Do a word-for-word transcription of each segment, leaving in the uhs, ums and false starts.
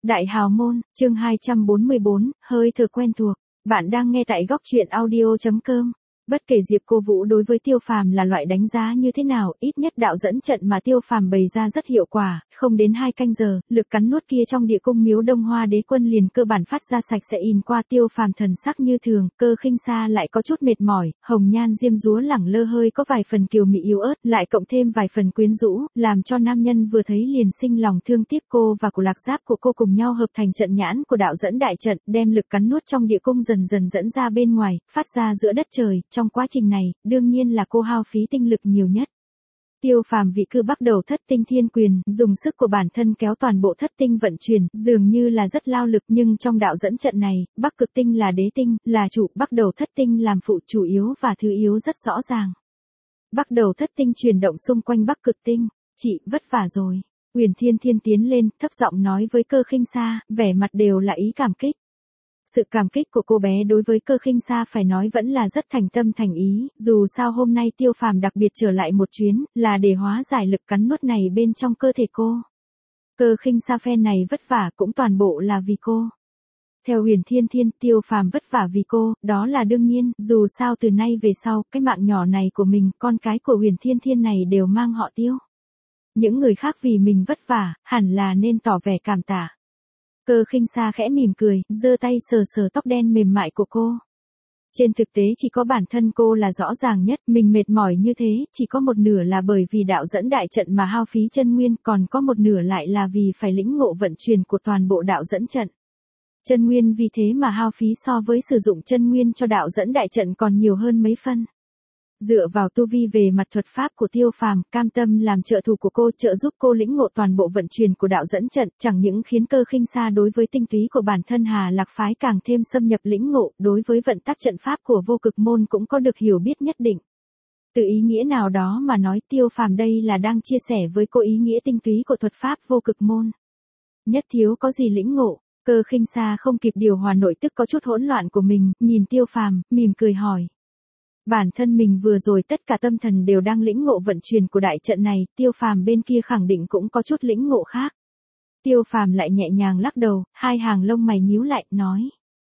Đại hào môn, chương hai trăm bốn mươi bốn, hơi thở quen thuộc. Bạn đang nghe tại góc truyện audio chấm com. Bất kể Diệp Cô Vũ đối với Tiêu Phàm là loại đánh giá như thế nào, ít nhất đạo dẫn trận mà Tiêu Phàm bày ra rất hiệu quả, không đến hai canh giờ, lực cắn nuốt kia trong địa cung miếu Đông Hoa Đế Quân liền cơ bản phát ra sạch sẽ in qua. Tiêu Phàm thần sắc như thường, Cơ Khinh Sa lại có chút mệt mỏi, hồng nhan diêm dúa lẳng lơ hơi có vài phần kiều mị yếu ớt, lại cộng thêm vài phần quyến rũ, làm cho nam nhân vừa thấy liền sinh lòng thương tiếc. Cô và Cổ Lạc Giáp của cô cùng nhau hợp thành trận nhãn của đạo dẫn đại trận, đem lực cắn nuốt trong địa cung dần dần dẫn ra bên ngoài, phát ra giữa đất trời. Trong quá trình này, đương nhiên là cô hao phí tinh lực nhiều nhất. Tiêu Phàm vị cư bắt đầu thất tinh thiên quyền, dùng sức của bản thân kéo toàn bộ thất tinh vận chuyển, dường như là rất lao lực, nhưng trong đạo dẫn trận này, Bắc Cực tinh là đế tinh, là chủ, bắt đầu thất tinh làm phụ, chủ yếu và thứ yếu rất rõ ràng. Bắt đầu thất tinh chuyển động xung quanh Bắc Cực tinh, chị vất vả rồi. Huyền Thiên Thiên tiến lên, thấp giọng nói với Cơ Khinh Sa, vẻ mặt đều là ý cảm kích. Sự cảm kích của cô bé đối với Cơ Khinh Sa phải nói vẫn là rất thành tâm thành ý, dù sao hôm nay Tiêu Phàm đặc biệt trở lại một chuyến, là để hóa giải lực cắn nuốt này bên trong cơ thể cô. Cơ Khinh Sa phen này vất vả cũng toàn bộ là vì cô. Theo Huyền Thiên Thiên, Tiêu Phàm vất vả vì cô, đó là đương nhiên, dù sao từ nay về sau, cái mạng nhỏ này của mình, con cái của Huyền Thiên Thiên này đều mang họ Tiêu. Những người khác vì mình vất vả, hẳn là nên tỏ vẻ cảm tạ. Cơ Khinh Sa khẽ mỉm cười, giơ tay sờ sờ tóc đen mềm mại của cô. Trên thực tế chỉ có bản thân cô là rõ ràng nhất, mình mệt mỏi như thế, chỉ có một nửa là bởi vì đạo dẫn đại trận mà hao phí chân nguyên, còn có một nửa lại là vì phải lĩnh ngộ vận chuyển của toàn bộ đạo dẫn trận. Chân nguyên vì thế mà hao phí so với sử dụng chân nguyên cho đạo dẫn đại trận còn nhiều hơn mấy phân. Dựa vào tu vi về mặt thuật pháp của Tiêu Phàm, cam tâm làm trợ thủ của cô, trợ giúp cô lĩnh ngộ toàn bộ vận chuyển của đạo dẫn trận, chẳng những khiến Cơ Khinh Sa đối với tinh túy của bản thân Hà Lạc phái càng thêm xâm nhập lĩnh ngộ, đối với vận tắc trận pháp của Vô Cực môn cũng có được hiểu biết nhất định. Từ ý nghĩa nào đó mà nói, Tiêu Phàm đây là đang chia sẻ với cô ý nghĩa tinh túy của thuật pháp Vô Cực môn. Nhất thiếu có gì lĩnh ngộ. Cơ Khinh Sa không kịp điều hòa nội tức có chút hỗn loạn của mình, nhìn Tiêu Phàm, mỉm cười hỏi. Bản thân mình vừa rồi tất cả tâm thần đều đang lĩnh ngộ vận chuyển của đại trận này, Tiêu Phàm bên kia khẳng định cũng có chút lĩnh ngộ khác. Tiêu Phàm lại nhẹ nhàng lắc đầu, hai hàng lông mày nhíu lại, nói.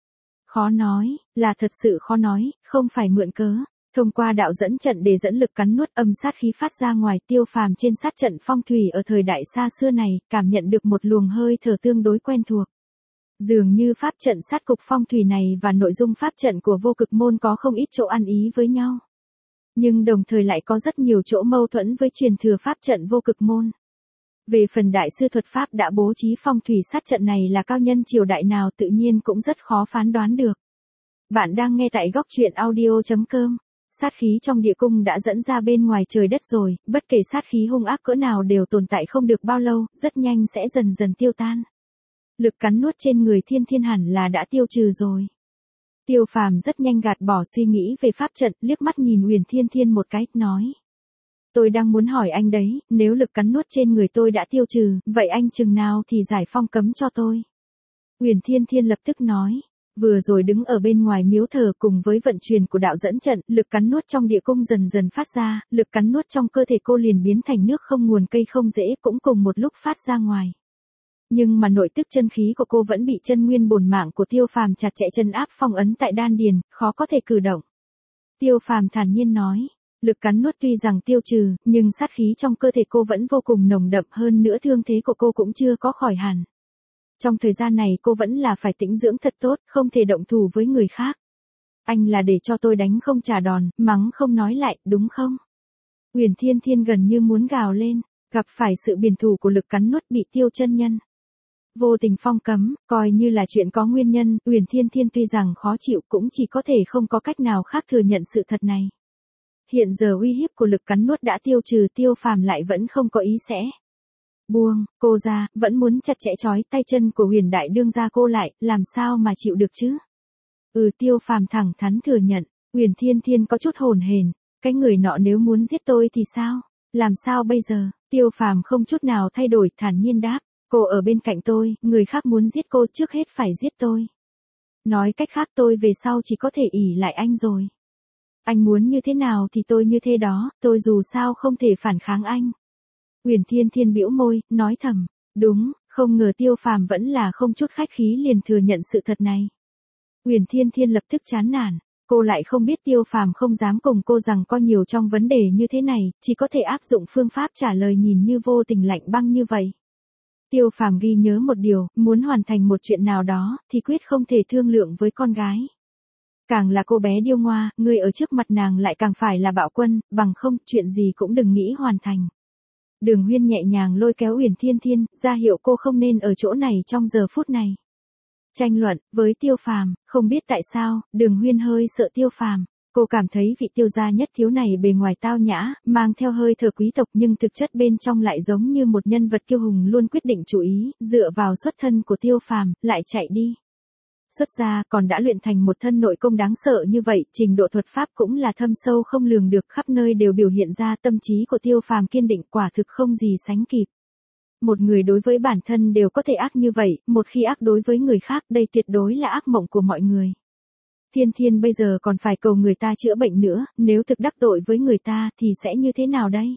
Khó nói, là thật sự khó nói, không phải mượn cớ. Thông qua đạo dẫn trận để dẫn lực cắn nuốt âm sát khí phát ra ngoài, Tiêu Phàm trên sát trận phong thủy ở thời đại xa xưa này, cảm nhận được một luồng hơi thở tương đối quen thuộc. Dường như pháp trận sát cục phong thủy này và nội dung pháp trận của Vô Cực môn có không ít chỗ ăn ý với nhau. Nhưng đồng thời lại có rất nhiều chỗ mâu thuẫn với truyền thừa pháp trận Vô Cực môn. Về phần đại sư thuật pháp đã bố trí phong thủy sát trận này là cao nhân triều đại nào tự nhiên cũng rất khó phán đoán được. Bạn đang nghe tại góc truyện audio chấm com. Sát khí trong địa cung đã dẫn ra bên ngoài trời đất rồi, bất kể sát khí hung ác cỡ nào đều tồn tại không được bao lâu, rất nhanh sẽ dần dần tiêu tan. Lực cắn nuốt trên người Thiên Thiên hẳn là đã tiêu trừ rồi. Tiêu Phàm rất nhanh gạt bỏ suy nghĩ về pháp trận, liếc mắt nhìn Huyền Thiên Thiên một cái, nói. Tôi đang muốn hỏi anh đấy, nếu lực cắn nuốt trên người tôi đã tiêu trừ, vậy anh chừng nào thì giải phong cấm cho tôi? Huyền Thiên Thiên lập tức nói. Vừa rồi đứng ở bên ngoài miếu thờ cùng với vận chuyển của đạo dẫn trận, lực cắn nuốt trong địa cung dần dần phát ra, lực cắn nuốt trong cơ thể cô liền biến thành nước không nguồn cây không rễ cũng cùng một lúc phát ra ngoài. Nhưng mà nội tức chân khí của cô vẫn bị chân nguyên bổn mạng của Tiêu Phàm chặt chẽ chân áp phong ấn tại đan điền, khó có thể cử động. Tiêu Phàm thản nhiên nói, lực cắn nuốt tuy rằng tiêu trừ, nhưng sát khí trong cơ thể cô vẫn vô cùng nồng đậm, hơn nữa thương thế của cô cũng chưa có khỏi hẳn. Trong thời gian này cô vẫn là phải tĩnh dưỡng thật tốt, không thể động thủ với người khác. Anh là để cho tôi đánh không trả đòn, mắng không nói lại, đúng không? Huyền Thiên Thiên gần như muốn gào lên, gặp phải sự biển thủ của lực cắn nuốt bị Tiêu chân nhân vô tình phong cấm, coi như là chuyện có nguyên nhân, Huyền Thiên Thiên tuy rằng khó chịu cũng chỉ có thể không có cách nào khác thừa nhận sự thật này. Hiện giờ uy hiếp của lực cắn nuốt đã tiêu trừ, Tiêu Phàm lại vẫn không có ý sẽ buông cô ra, vẫn muốn chặt chẽ trói tay chân của Huyền Đại Đương gia cô lại, làm sao mà chịu được chứ? Ừ, Tiêu Phàm thẳng thắn thừa nhận. Huyền Thiên Thiên có chút hồn hển, cái người nọ nếu muốn giết tôi thì sao? Làm sao bây giờ? Tiêu Phàm không chút nào thay đổi, thản nhiên đáp. Cô ở bên cạnh tôi, người khác muốn giết cô trước hết phải giết tôi. Nói cách khác tôi về sau chỉ có thể ỷ lại anh rồi. Anh muốn như thế nào thì tôi như thế đó, tôi dù sao không thể phản kháng anh. Huyền Thiên Thiên bĩu môi, nói thầm, đúng, Không ngờ Tiêu Phàm vẫn là không chút khách khí liền thừa nhận sự thật này. Uyển Thiên Thiên lập tức chán nản, cô lại không biết Tiêu Phàm không dám cùng cô rằng có nhiều trong vấn đề như thế này, chỉ có thể áp dụng phương pháp trả lời nhìn như vô tình lạnh băng như vậy. Tiêu Phàm ghi nhớ một điều, muốn hoàn thành một chuyện nào đó, thì quyết không thể thương lượng với con gái. Càng là cô bé điêu ngoa, người ở trước mặt nàng lại càng phải là bạo quân, bằng không, chuyện gì cũng đừng nghĩ hoàn thành. Đường Huyên nhẹ nhàng lôi kéo Uyển Thiên Thiên, ra hiệu cô không nên ở chỗ này trong giờ phút này. Tranh luận, với Tiêu Phàm, không biết tại sao, Đường Huyên hơi sợ Tiêu Phàm. Cô cảm thấy vị Tiêu gia nhất thiếu này bề ngoài tao nhã, mang theo hơi thở quý tộc nhưng thực chất bên trong lại giống như một nhân vật kiêu hùng luôn quyết định chủ ý, dựa vào xuất thân của Tiêu Phàm, lại chạy đi. Xuất gia còn đã luyện thành một thân nội công đáng sợ như vậy, trình độ thuật pháp cũng là thâm sâu không lường được, khắp nơi đều biểu hiện ra tâm trí của Tiêu Phàm kiên định, quả thực không gì sánh kịp. Một người đối với bản thân đều có thể ác như vậy, một khi ác đối với người khác, đây tuyệt đối là ác mộng của mọi người. Thiên Thiên bây giờ còn phải cầu người ta chữa bệnh nữa, nếu thực đắc tội với người ta thì sẽ như thế nào đây?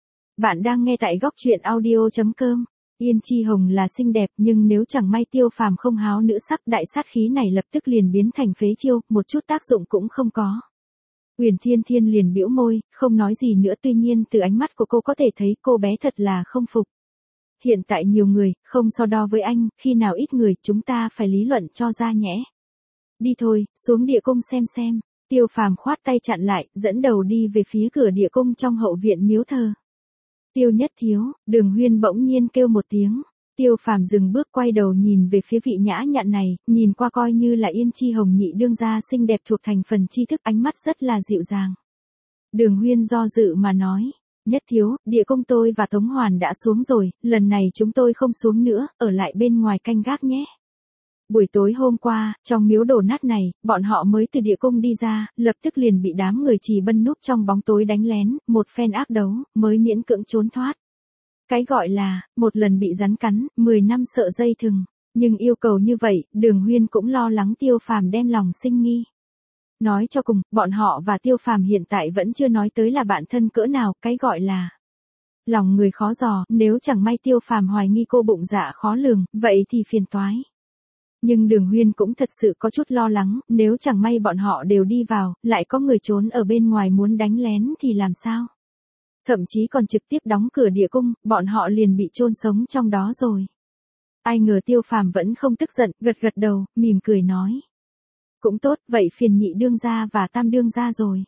Bạn đang nghe tại góc truyện audio chấm com. Yên Chi Hồng là xinh đẹp nhưng nếu chẳng may Tiêu Phàm không háo nữ sắc, đại sát khí này lập tức liền biến thành phế chiêu, một chút tác dụng cũng không có. Uyển Thiên Thiên liền bĩu môi, không nói gì nữa, tuy nhiên từ ánh mắt của cô có thể thấy cô bé thật là không phục. Hiện tại nhiều người, không so đo với anh, khi nào ít người, chúng ta phải lý luận cho ra nhẽ. Đi thôi, xuống địa cung xem xem. Tiêu Phàm khoát tay chặn lại, dẫn đầu đi về phía cửa địa cung trong hậu viện miếu thờ. Tiêu Nhất Thiếu, Đường Huyên bỗng nhiên kêu một tiếng. Tiêu Phàm dừng bước quay đầu nhìn về phía vị nhã nhặn này, nhìn qua coi như là Yên Chi Hồng nhị đương gia xinh đẹp thuộc thành phần tri thức, ánh mắt rất là dịu dàng. Đường Huyên do dự mà nói, Nhất Thiếu, địa cung tôi và Tống Hoàn đã xuống rồi, lần này chúng tôi không xuống nữa, ở lại bên ngoài canh gác nhé. Buổi tối hôm qua, trong miếu đổ nát này, bọn họ mới từ địa cung đi ra, lập tức liền bị đám người Trì Bân núp trong bóng tối đánh lén, một phen ác đấu, mới miễn cưỡng trốn thoát. Cái gọi là, một lần bị rắn cắn, mười năm sợ dây thừng. Nhưng yêu cầu như vậy, Đường Huyên cũng lo lắng Tiêu Phàm đem lòng sinh nghi. Nói cho cùng, bọn họ và Tiêu Phàm hiện tại vẫn chưa nói tới là bạn thân cỡ nào, cái gọi là lòng người khó dò, nếu chẳng may Tiêu Phàm hoài nghi cô bụng dạ khó lường, vậy thì phiền toái. Nhưng Đường Huyên cũng thật sự có chút lo lắng, nếu chẳng may bọn họ đều đi vào, lại có người trốn ở bên ngoài muốn đánh lén thì làm sao? Thậm chí còn trực tiếp đóng cửa địa cung, bọn họ liền bị chôn sống trong đó rồi. Ai ngờ Tiêu Phàm vẫn không tức giận, gật gật đầu, mỉm cười nói. Cũng tốt, vậy phiền nhị đương gia và tam đương gia rồi.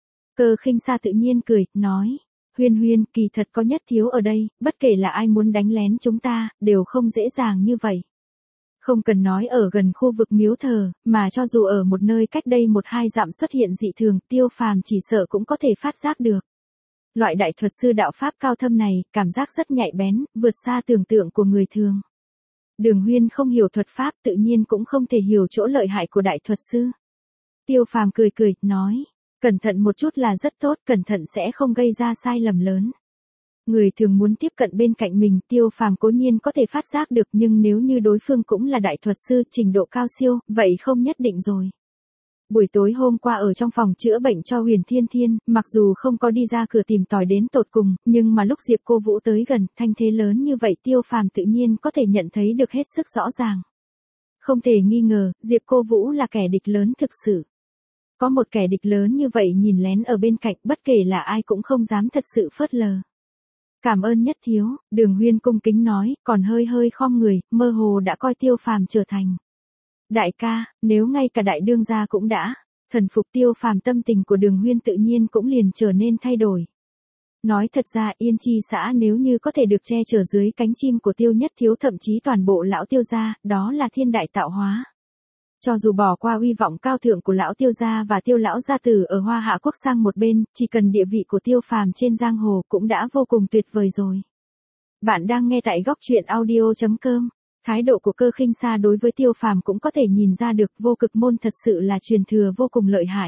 Cơ Khinh Sa tự nhiên cười, nói. Huyên Huyên, kỳ thật có Nhất Thiếu ở đây, bất kể là ai muốn đánh lén chúng ta, đều không dễ dàng như vậy. Không cần nói ở gần khu vực miếu thờ, mà cho dù ở một nơi cách đây một hai dặm xuất hiện dị thường, Tiêu Phàm chỉ sợ cũng có thể phát giác được. Loại đại thuật sư đạo pháp cao thâm này, cảm giác rất nhạy bén, vượt xa tưởng tượng của người thường. Đường Huyên không hiểu thuật pháp, tự nhiên cũng không thể hiểu chỗ lợi hại của đại thuật sư. Tiêu Phàm cười cười, nói, cẩn thận một chút là rất tốt, cẩn thận sẽ không gây ra sai lầm lớn. Người thường muốn tiếp cận bên cạnh mình, Tiêu Phàm cố nhiên có thể phát giác được, nhưng nếu như đối phương cũng là đại thuật sư trình độ cao siêu, vậy không nhất định rồi. Buổi tối hôm qua ở trong phòng chữa bệnh cho Uyển Thiên Thiên, mặc dù không có đi ra cửa tìm tòi đến tột cùng, nhưng mà lúc Diệp Cô Vũ tới gần, thanh thế lớn như vậy Tiêu Phàm tự nhiên có thể nhận thấy được hết sức rõ ràng. Không thể nghi ngờ, Diệp Cô Vũ là kẻ địch lớn thực sự. Có một kẻ địch lớn như vậy nhìn lén ở bên cạnh, bất kể là ai cũng không dám thật sự phớt lờ. Cảm ơn Nhất Thiếu, Đường Huyên cung kính nói, còn hơi hơi khom người, mơ hồ đã coi Tiêu Phàm trở thành đại ca, nếu ngay cả đại đương gia cũng đã thần phục Tiêu Phàm, tâm tình của Đường Huyên tự nhiên cũng liền trở nên thay đổi. Nói thật ra Yên Chi xã nếu như có thể được che chở dưới cánh chim của Tiêu Nhất Thiếu, thậm chí toàn bộ lão Tiêu gia, đó là thiên đại tạo hóa. Cho dù bỏ qua uy vọng cao thượng của lão Tiêu gia và Tiêu lão gia tử ở Hoa Hạ quốc sang một bên, chỉ cần địa vị của Tiêu Phàm trên giang hồ cũng đã vô cùng tuyệt vời rồi. Bạn đang nghe tại góc truyện audio chấm com. Thái độ của Cơ Khinh Sa đối với Tiêu Phàm cũng có thể nhìn ra được, vô cực môn thật sự là truyền thừa vô cùng lợi hại.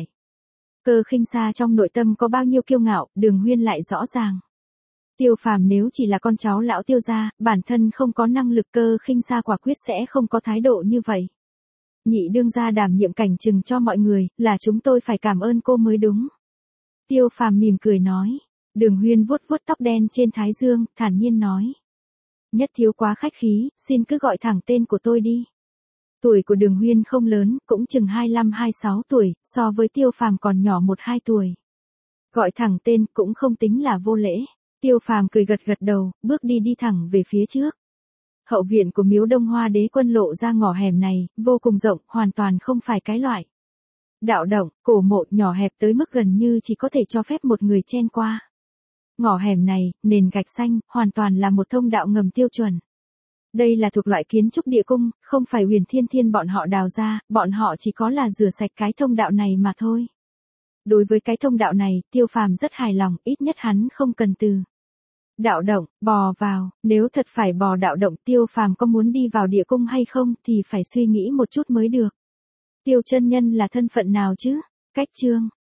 Cơ Khinh Sa trong nội tâm có bao nhiêu kiêu ngạo, Đường Huyên lại rõ ràng. Tiêu Phàm nếu chỉ là con cháu lão Tiêu gia, bản thân không có năng lực, Cơ Khinh Sa quả quyết sẽ không có thái độ như vậy. Nhị đương gia đảm nhiệm cảnh chừng cho mọi người, là chúng tôi phải cảm ơn cô mới đúng. Tiêu Phàm mỉm cười nói. Đường Huyên vuốt vuốt tóc đen trên thái dương, thản nhiên nói. Nhất thiếu quá khách khí, xin cứ gọi thẳng tên của tôi đi. Tuổi của Đường Huyên không lớn, cũng chừng hai lăm hai sáu tuổi, so với Tiêu Phàm còn nhỏ một hai tuổi. Gọi thẳng tên cũng không tính là vô lễ. Tiêu Phàm cười gật gật đầu, bước đi đi thẳng về phía trước. Hậu viện của miếu Đông Hoa Đế Quân lộ ra ngõ hẻm này, vô cùng rộng, hoàn toàn không phải cái loại đạo động, cổ mộ nhỏ hẹp tới mức gần như chỉ có thể cho phép một người chen qua. Ngõ hẻm này, nền gạch xanh, hoàn toàn là một thông đạo ngầm tiêu chuẩn. Đây là thuộc loại kiến trúc địa cung, không phải Huyền Thiên Thiên bọn họ đào ra, bọn họ chỉ có là rửa sạch cái thông đạo này mà thôi. Đối với cái thông đạo này, Tiêu Phàm rất hài lòng, ít nhất hắn không cần từ đạo động, bò vào, nếu thật phải bò đạo động Tiêu Phàm có muốn đi vào địa cung hay không thì phải suy nghĩ một chút mới được. Tiêu chân nhân là thân phận nào chứ? Cách chương